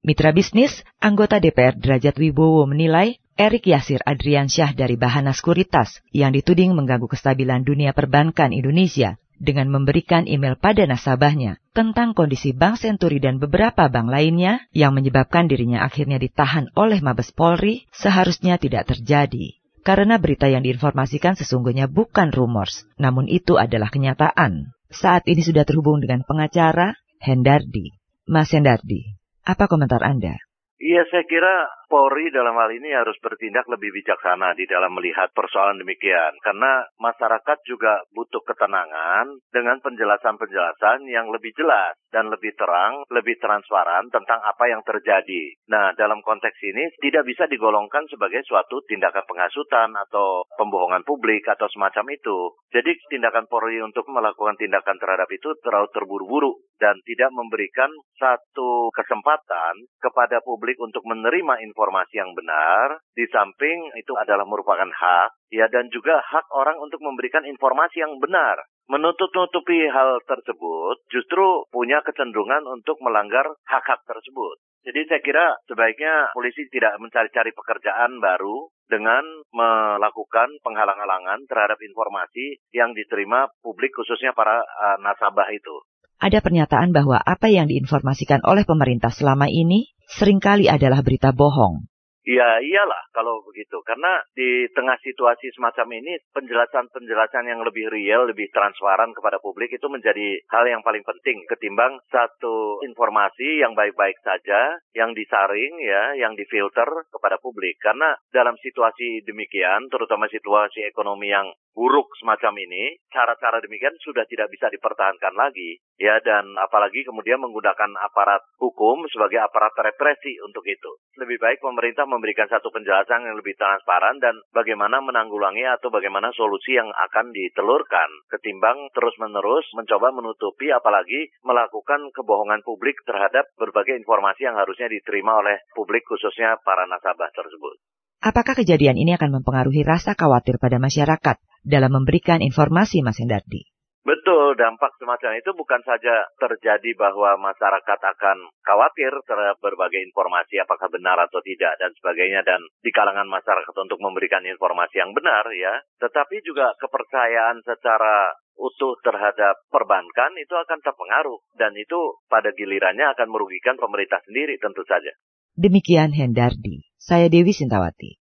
Mitra bisnis, anggota DPR Derajat Wibowo menilai Erik Yasir Adriansyah dari Bahana Sekuritas yang dituding mengganggu kestabilan dunia perbankan Indonesia dengan memberikan email pada nasabahnya tentang kondisi Bank Senturi dan beberapa bank lainnya yang menyebabkan dirinya akhirnya ditahan oleh Mabes Polri seharusnya tidak terjadi. Karena berita yang diinformasikan sesungguhnya bukan rumors, namun itu adalah kenyataan. Saat ini sudah terhubung dengan pengacara Hendardi. Mas Hendardi, apa komentar Anda? Iya, saya kira Polri dalam hal ini harus bertindak lebih bijaksana di dalam melihat persoalan demikian. Karena masyarakat juga butuh ketenangan dengan penjelasan-penjelasan yang lebih jelas dan lebih terang, lebih transparan tentang apa yang terjadi. Nah, dalam konteks ini tidak bisa digolongkan sebagai suatu tindakan penghasutan atau pembohongan publik atau semacam itu. Jadi tindakan Polri untuk melakukan tindakan terhadap itu terlalu terburu-buru dan tidak memberikan satu kesempatan kepada publik untuk menerima informasi yang benar, di samping itu adalah merupakan hak, ya, dan juga hak orang untuk memberikan informasi yang benar. Menutup-nutupi hal tersebut justru punya kecenderungan untuk melanggar hak-hak tersebut. Jadi saya kira sebaiknya polisi tidak mencari-cari pekerjaan baru dengan melakukan penghalang-halangan terhadap informasi yang diterima publik, khususnya para nasabah itu. Ada pernyataan bahwa apa yang diinformasikan oleh pemerintah selama ini seringkali adalah berita bohong. Ya iyalah kalau begitu, karena di tengah situasi semacam ini penjelasan-penjelasan yang lebih real, lebih transparan kepada publik itu menjadi hal yang paling penting ketimbang satu informasi yang baik-baik saja, yang disaring ya, yang difilter kepada publik. Karena dalam situasi demikian, terutama situasi ekonomi yang buruk semacam ini, cara-cara demikian sudah tidak bisa dipertahankan lagi ya, dan apalagi kemudian menggunakan aparat hukum sebagai aparat represi untuk itu. Lebih baik pemerintah memberikan satu penjelasan yang lebih transparan dan bagaimana menanggulangi atau bagaimana solusi yang akan ditelurkan ketimbang terus-menerus mencoba menutupi apalagi melakukan kebohongan publik terhadap berbagai informasi yang harusnya diterima oleh publik, khususnya para nasabah tersebut. Apakah kejadian ini akan mempengaruhi rasa khawatir pada masyarakat dalam memberikan informasi, Mas Hendardi? Betul, dampak semacam itu bukan saja terjadi bahwa masyarakat akan khawatir terhadap berbagai informasi apakah benar atau tidak dan sebagainya, dan di kalangan masyarakat untuk memberikan informasi yang benar ya, tetapi juga kepercayaan secara utuh terhadap perbankan itu akan terpengaruh dan itu pada gilirannya akan merugikan pemerintah sendiri tentu saja. Demikian Hendardi, saya Dewi Sintawati.